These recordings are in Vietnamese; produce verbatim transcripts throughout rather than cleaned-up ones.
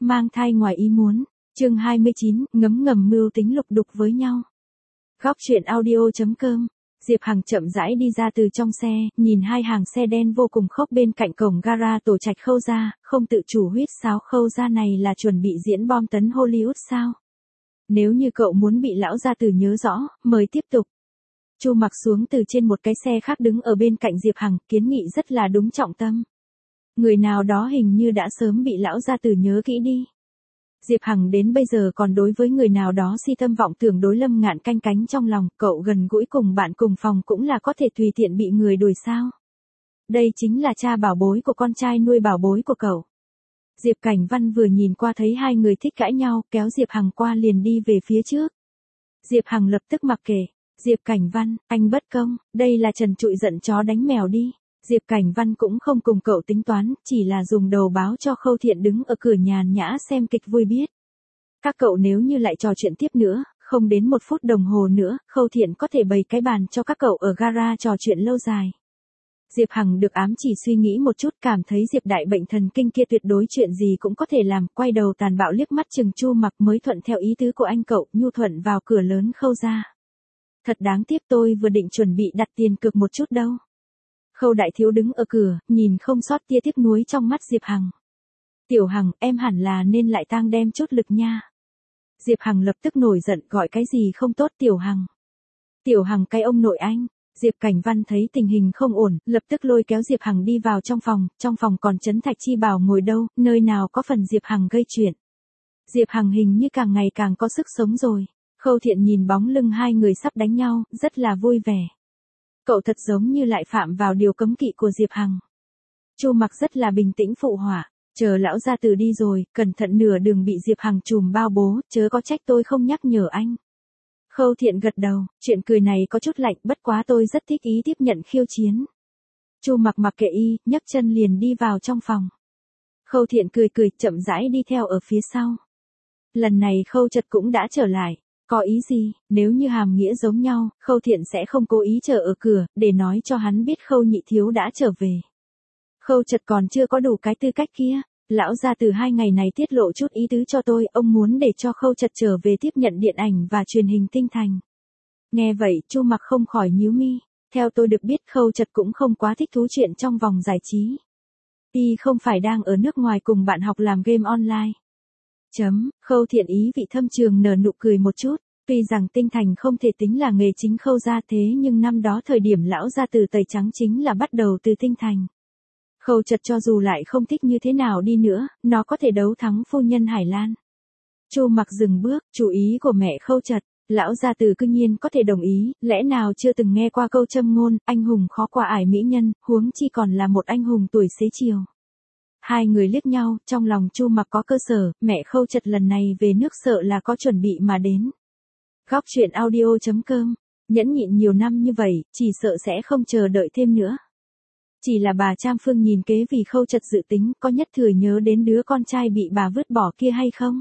Mang thai ngoài ý muốn. Chương hai mươi chín, ngấm ngầm mưu tính lục đục với nhau. Góc truyện audio chấm com. Diệp Hằng chậm rãi đi ra từ trong xe, nhìn hai hàng xe đen vô cùng khốc bên cạnh cổng gara tổ trạch Khâu gia, không tự chủ huýt sáo. Khâu gia này là chuẩn bị diễn bom tấn Hollywood sao? Nếu như cậu muốn bị lão gia tử nhớ rõ, mời tiếp tục. Chu Mặc xuống từ trên một cái xe khác đứng ở bên cạnh Diệp Hằng, kiến nghị rất là đúng trọng tâm. Người nào đó hình như đã sớm bị lão gia tử nhớ kỹ đi. Diệp Hằng đến bây giờ còn đối với người nào đó si tâm vọng tưởng đối Lâm Ngạn canh cánh trong lòng, cậu gần gũi cùng bạn cùng phòng cũng là có thể tùy tiện bị người đuổi sao. Đây chính là cha bảo bối của con trai nuôi bảo bối của cậu. Diệp Cảnh Văn vừa nhìn qua thấy hai người thích cãi nhau, kéo Diệp Hằng qua liền đi về phía trước. Diệp Hằng lập tức mặc kệ. Diệp Cảnh Văn, anh bất công, đây là trần trụi giận chó đánh mèo đi. Diệp Cảnh Văn cũng không cùng cậu tính toán, chỉ là dùng đầu báo cho Khâu Thiện đứng ở cửa nhàn nhã xem kịch vui biết. Các cậu nếu như lại trò chuyện tiếp nữa, không đến một phút đồng hồ nữa, Khâu Thiện có thể bày cái bàn cho các cậu ở gara trò chuyện lâu dài. Diệp Hằng được ám chỉ suy nghĩ một chút, cảm thấy Diệp đại bệnh thần kinh kia tuyệt đối chuyện gì cũng có thể làm, quay đầu tàn bạo liếc mắt chừng Chu Mặc mới thuận theo ý tứ của anh cậu, nhu thuận vào cửa lớn Khâu gia. Thật đáng tiếc, tôi vừa định chuẩn bị đặt tiền cược một chút đâu. Khâu đại thiếu đứng ở cửa, nhìn không sót tia tiếc nuối trong mắt Diệp Hằng. Tiểu Hằng, em hẳn là nên lại tang đem chút lực nha. Diệp Hằng lập tức nổi giận, gọi cái gì không tốt Tiểu Hằng. Tiểu Hằng cái ông nội anh. Diệp Cảnh Văn thấy tình hình không ổn, lập tức lôi kéo Diệp Hằng đi vào trong phòng, trong phòng còn Trấn Thạch Chi Bảo ngồi đâu, nơi nào có phần Diệp Hằng gây chuyện. Diệp Hằng hình như càng ngày càng có sức sống rồi. Khâu Thiện nhìn bóng lưng hai người sắp đánh nhau, rất là vui vẻ. Cậu thật giống như lại phạm vào điều cấm kỵ của Diệp Hằng. Chu Mặc rất là bình tĩnh phụ họa, chờ lão gia tử đi rồi, cẩn thận nửa đường bị Diệp Hằng trùm bao bố, chớ có trách tôi không nhắc nhở anh. Khâu Thiện gật đầu, chuyện cười này có chút lạnh, bất quá tôi rất thích ý tiếp nhận khiêu chiến. Chu Mặc mặc kệ y, nhấc chân liền đi vào trong phòng. Khâu Thiện cười cười, chậm rãi đi theo ở phía sau. Lần này Khâu Chật cũng đã trở lại. Có ý gì, nếu như hàm nghĩa giống nhau, Khâu Thiện sẽ không cố ý chờ ở cửa, để nói cho hắn biết Khâu nhị thiếu đã trở về. Khâu Chật còn chưa có đủ cái tư cách kia, lão gia từ hai ngày này tiết lộ chút ý tứ cho tôi, ông muốn để cho Khâu Chật trở về tiếp nhận điện ảnh và truyền hình tinh thành. Nghe vậy, Chu Mặc không khỏi nhíu mi, theo tôi được biết Khâu Chật cũng không quá thích thú chuyện trong vòng giải trí. Y không phải đang ở nước ngoài cùng bạn học làm game online. Chấm, Khâu Thiện ý vị thâm trường nở nụ cười một chút, tuy rằng tinh thành không thể tính là nghề chính Khâu gia thế nhưng năm đó thời điểm lão gia từ tẩy trắng chính là bắt đầu từ tinh thành. Khâu Chật cho dù lại không thích như thế nào đi nữa, nó có thể đấu thắng phu nhân Hải Lan. Chu Mặc dừng bước, chủ ý của mẹ Khâu Chật, lão gia từ cư nhiên có thể đồng ý, lẽ nào chưa từng nghe qua câu châm ngôn, anh hùng khó qua ải mỹ nhân, huống chi còn là một anh hùng tuổi xế chiều. Hai người liếc nhau, trong lòng Chu Mặc có cơ sở, mẹ Khâu Chật lần này về nước sợ là có chuẩn bị mà đến. Góc truyện audio chấm com, nhẫn nhịn nhiều năm như vậy, chỉ sợ sẽ không chờ đợi thêm nữa. Chỉ là bà Tram Phương nhìn kế vì Khâu Chật dự tính, có nhất thừa nhớ đến đứa con trai bị bà vứt bỏ kia hay không?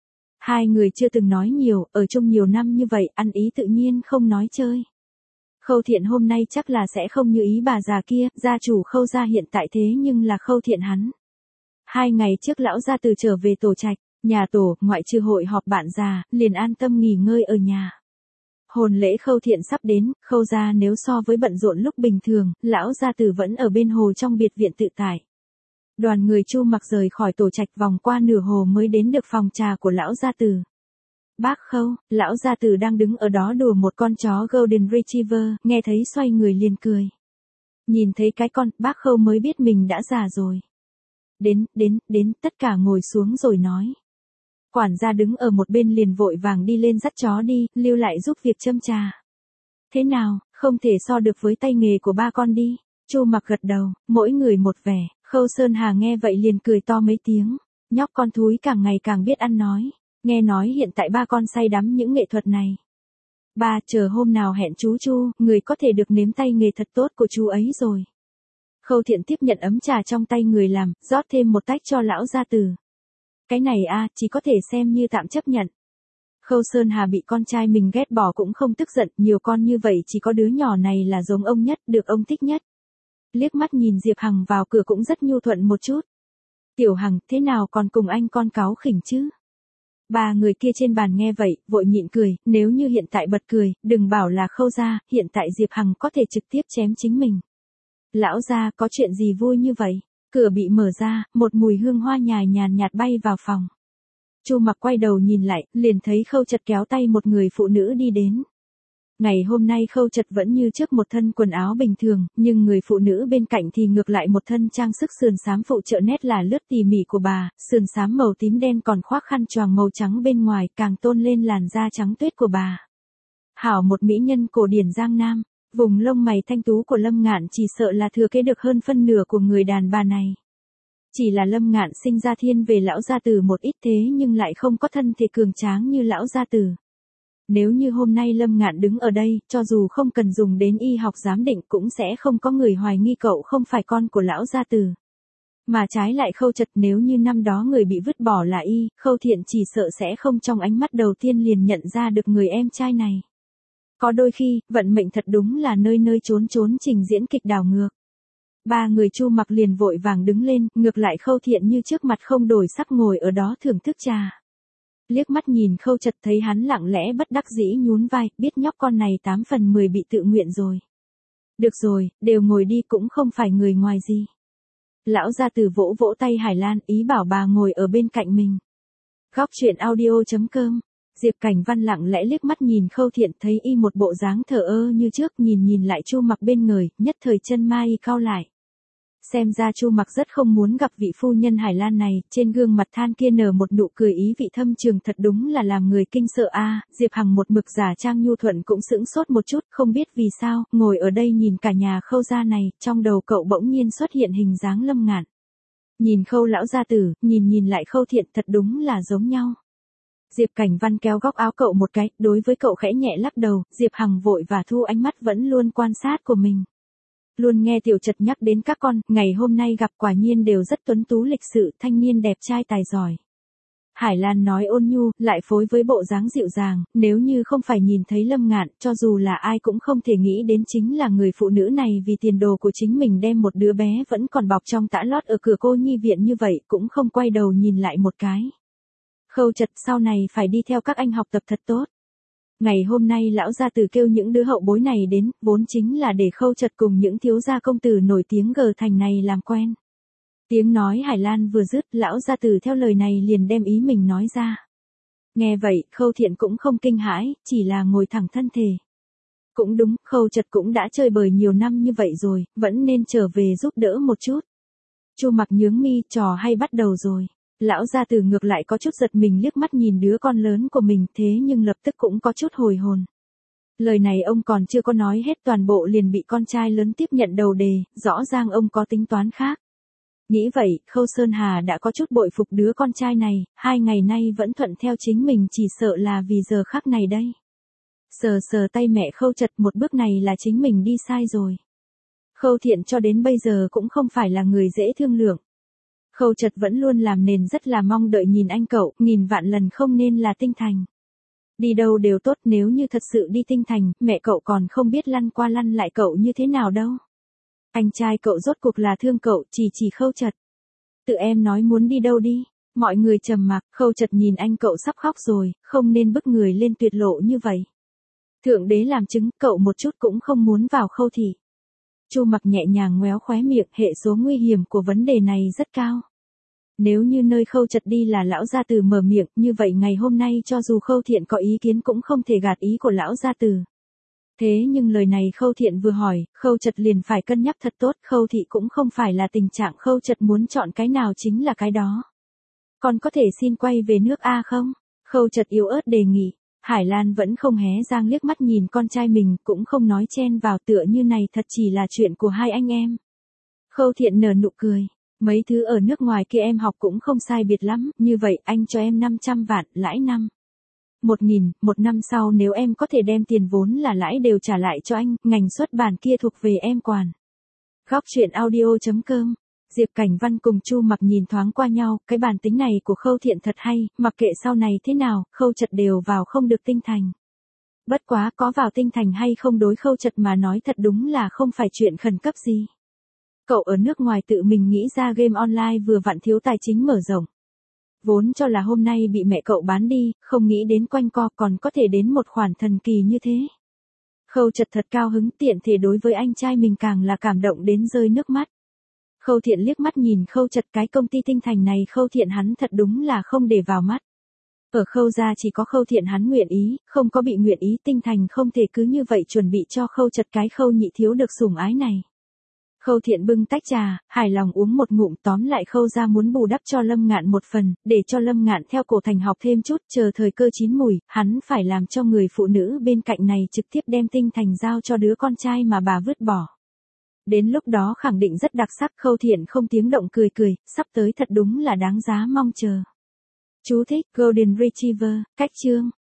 Hai người chưa từng nói nhiều, ở chung nhiều năm như vậy, ăn ý tự nhiên không nói chơi. Khâu Thiện hôm nay chắc là sẽ không như ý bà già kia, gia chủ Khâu gia hiện tại thế nhưng là Khâu Thiện hắn. Hai ngày trước lão gia từ trở về tổ trạch, nhà tổ, ngoại trừ hội họp bạn già, liền an tâm nghỉ ngơi ở nhà. Hôn lễ Khâu Thiện sắp đến, Khâu gia nếu so với bận rộn lúc bình thường, lão gia tử vẫn ở bên hồ trong biệt viện tự tại. Đoàn người Chu Mặc rời khỏi tổ trạch vòng qua nửa hồ mới đến được phòng trà của lão gia tử. Bác Khâu, lão gia tử đang đứng ở đó đùa một con chó Golden Retriever, nghe thấy xoay người liền cười. Nhìn thấy cái con, bác Khâu mới biết mình đã già rồi. Đến, đến, đến, tất cả ngồi xuống rồi nói. Quản gia đứng ở một bên liền vội vàng đi lên dắt chó đi, lưu lại giúp việc châm trà. Thế nào, không thể so được với tay nghề của ba con đi. Chu Mặc gật đầu, mỗi người một vẻ. Khâu Sơn Hà nghe vậy liền cười to mấy tiếng. Nhóc con thúi càng ngày càng biết ăn nói. Nghe nói hiện tại ba con say đắm những nghệ thuật này. Ba, chờ hôm nào hẹn chú Chu, người có thể được nếm tay nghề thật tốt của chú ấy rồi. Khâu Thiện tiếp nhận ấm trà trong tay người làm, rót thêm một tách cho lão gia tử. Cái này a, chỉ có thể xem như tạm chấp nhận. Khâu Sơn Hà bị con trai mình ghét bỏ cũng không tức giận, nhiều con như vậy chỉ có đứa nhỏ này là giống ông nhất, được ông thích nhất. Liếc mắt nhìn Diệp Hằng vào cửa cũng rất nhu thuận một chút. Tiểu Hằng, thế nào còn cùng anh con cáu khỉnh chứ? Ba người kia trên bàn nghe vậy, vội nhịn cười, nếu như hiện tại bật cười, đừng bảo là Khâu gia, hiện tại Diệp Hằng có thể trực tiếp chém chính mình. Lão gia, có chuyện gì vui như vậy? Cửa bị mở ra, một mùi hương hoa nhài nhàn nhạt bay vào phòng. Chu Mặc quay đầu nhìn lại, liền thấy Khâu Chật kéo tay một người phụ nữ đi đến. Ngày hôm nay Khâu Chật vẫn như trước một thân quần áo bình thường, nhưng người phụ nữ bên cạnh thì ngược lại một thân trang sức sườn xám phụ trợ nét là lướt tỉ mỉ của bà, sườn xám màu tím đen còn khoác khăn choàng màu trắng bên ngoài, càng tôn lên làn da trắng tuyết của bà. Hảo một mỹ nhân cổ điển Giang Nam, vùng lông mày thanh tú của Lâm Ngạn chỉ sợ là thừa kế được hơn phân nửa của người đàn bà này. Chỉ là Lâm Ngạn sinh ra thiên về lão gia tử một ít thế nhưng lại không có thân thể cường tráng như lão gia tử. Nếu như hôm nay Lâm Ngạn đứng ở đây, cho dù không cần dùng đến y học giám định cũng sẽ không có người hoài nghi cậu không phải con của lão gia tử. Mà trái lại Khâu Chật, nếu như năm đó người bị vứt bỏ là y, Khâu Thiện chỉ sợ sẽ không trong ánh mắt đầu tiên liền nhận ra được người em trai này. Có đôi khi, vận mệnh thật đúng là nơi nơi trốn trốn trình diễn kịch đảo ngược. Ba người Chu Mặc liền vội vàng đứng lên, ngược lại Khâu Thiện như trước mặt không đổi sắc ngồi ở đó thưởng thức trà. Liếc mắt nhìn Khâu Chật thấy hắn lặng lẽ bất đắc dĩ nhún vai, biết nhóc con này tám phần mười bị tự nguyện rồi. Được rồi, đều ngồi đi cũng không phải người ngoài gì. Lão gia tử vỗ vỗ tay Hải Lan, ý bảo bà ngồi ở bên cạnh mình. Góc truyện audio chấm com. Diệp Cảnh Văn lặng lẽ liếc mắt nhìn Khâu Thiện thấy y một bộ dáng thờ ơ như trước, nhìn nhìn lại Chu Mặc bên người, nhất thời chân mai y cau lại. Xem ra Chu Mặc rất không muốn gặp vị phu nhân Hải Lan này, trên gương mặt than kia nở một nụ cười ý vị thâm trường, thật đúng là làm người kinh sợ a. Diệp Hằng một mực giả trang nhu thuận cũng sững sốt một chút, không biết vì sao, ngồi ở đây nhìn cả nhà Khâu gia này, trong đầu cậu bỗng nhiên xuất hiện hình dáng Lâm Ngạn. Nhìn Khâu lão gia tử, nhìn nhìn lại Khâu Thiện, thật đúng là giống nhau. Diệp Cảnh Văn kéo góc áo cậu một cái, đối với cậu khẽ nhẹ lắc đầu, Diệp Hằng vội và thu ánh mắt vẫn luôn quan sát của mình. Luôn nghe Tiểu Chật nhắc đến các con, ngày hôm nay gặp quả nhiên đều rất tuấn tú lịch sự, thanh niên đẹp trai tài giỏi. Hải Lan nói ôn nhu, lại phối với bộ dáng dịu dàng, nếu như không phải nhìn thấy Lâm Ngạn, cho dù là ai cũng không thể nghĩ đến chính là người phụ nữ này vì tiền đồ của chính mình đem một đứa bé vẫn còn bọc trong tã lót ở cửa cô nhi viện như vậy, cũng không quay đầu nhìn lại một cái. Khâu Chật, sau này phải đi theo các anh học tập thật tốt. Ngày hôm nay lão gia tử kêu những đứa hậu bối này đến, vốn chính là để Khâu Chật cùng những thiếu gia công tử nổi tiếng gờ thành này làm quen. Tiếng nói Hải Lan vừa dứt, lão gia tử theo lời này liền đem ý mình nói ra. Nghe vậy, Khâu Thiện cũng không kinh hãi, chỉ là ngồi thẳng thân thể. Cũng đúng, Khâu Chật cũng đã chơi bời nhiều năm như vậy rồi, vẫn nên trở về giúp đỡ một chút. Chu Mặc nhướng mi, trò hay bắt đầu rồi. Lão gia tử ngược lại có chút giật mình liếc mắt nhìn đứa con lớn của mình, thế nhưng lập tức cũng có chút hồi hồn. Lời này ông còn chưa có nói hết toàn bộ liền bị con trai lớn tiếp nhận đầu đề, rõ ràng ông có tính toán khác. Nghĩ vậy, Khâu Sơn Hà đã có chút bội phục đứa con trai này, hai ngày nay vẫn thuận theo chính mình chỉ sợ là vì giờ khắc này đây. Sờ sờ tay mẹ Khâu Chật, một bước này là chính mình đi sai rồi. Khâu Thiện cho đến bây giờ cũng không phải là người dễ thương lượng. Khâu Chật vẫn luôn làm nền rất là mong đợi nhìn anh cậu, nghìn vạn lần không nên là Tinh Thành. Đi đâu đều tốt, nếu như thật sự đi Tinh Thành, mẹ cậu còn không biết lăn qua lăn lại cậu như thế nào đâu. Anh trai cậu rốt cuộc là thương cậu, chỉ chỉ Khâu Chật. Tự em nói muốn đi đâu đi. Mọi người trầm mặc, Khâu Chật nhìn anh cậu sắp khóc rồi, không nên bức người lên tuyệt lộ như vậy. Thượng đế làm chứng, cậu một chút cũng không muốn vào Khâu thị. Chu Mặc nhẹ nhàng ngoéo khóe miệng, hệ số nguy hiểm của vấn đề này rất cao. Nếu như nơi Khâu Chật đi là lão gia tử mở miệng, như vậy ngày hôm nay cho dù Khâu Thiện có ý kiến cũng không thể gạt ý của lão gia tử. Thế nhưng lời này Khâu Thiện vừa hỏi, Khâu Chật liền phải cân nhắc thật tốt, Khâu thị cũng không phải là tình trạng Khâu Chật muốn chọn cái nào chính là cái đó. Còn có thể xin quay về nước A không? Khâu Chật yếu ớt đề nghị. Hải Lan vẫn không hé răng liếc mắt nhìn con trai mình, cũng không nói chen vào, tựa như này thật chỉ là chuyện của hai anh em. Khâu Thiện nở nụ cười. Mấy thứ ở nước ngoài kia em học cũng không sai biệt lắm, như vậy anh cho em năm trăm vạn, lãi năm. Một nghìn, một năm sau nếu em có thể đem tiền vốn là lãi đều trả lại cho anh, ngành xuất bản kia thuộc về em quản. Góc truyện audio chấm com. Diệp Cảnh Văn cùng Chu Mặc nhìn thoáng qua nhau, cái bản tính này của Khâu Thiện thật hay, mặc kệ sau này thế nào, Khâu Chật đều vào không được Tinh Thành. Bất quá có vào Tinh Thành hay không đối Khâu Chật mà nói thật đúng là không phải chuyện khẩn cấp gì. Cậu ở nước ngoài tự mình nghĩ ra game online vừa vặn thiếu tài chính mở rộng. Vốn cho là hôm nay bị mẹ cậu bán đi, không nghĩ đến quanh co còn có thể đến một khoản thần kỳ như thế. Khâu Chật thật cao hứng, tiện thể đối với anh trai mình càng là cảm động đến rơi nước mắt. Khâu Thiện liếc mắt nhìn Khâu Chật, cái công ty Tinh Thành này Khâu Thiện hắn thật đúng là không để vào mắt. Ở Khâu gia chỉ có Khâu Thiện hắn nguyện ý, không có bị nguyện ý, Tinh Thành không thể cứ như vậy chuẩn bị cho Khâu Chật cái Khâu nhị thiếu được sủng ái này. Khâu Thiện bưng tách trà, hài lòng uống một ngụm, tóm lại Khâu gia muốn bù đắp cho Lâm Ngạn một phần, để cho Lâm Ngạn theo Cổ Thành học thêm chút, chờ thời cơ chín mùi, hắn phải làm cho người phụ nữ bên cạnh này trực tiếp đem Tinh Thành giao cho đứa con trai mà bà vứt bỏ. Đến lúc đó khẳng định rất đặc sắc. Khâu Thiện không tiếng động cười cười, sắp tới thật đúng là đáng giá mong chờ. Chú thích: Golden Retriever, cách chương.